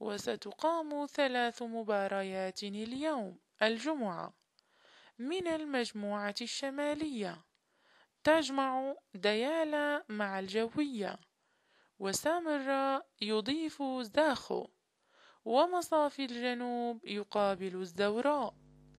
وستقام 3 مباريات اليوم الجمعة من المجموعة الشمالية، تجمع ديالا مع الجوية، وسامرا يضيف زاخو، ومصافي الجنوب يقابل الزوراء.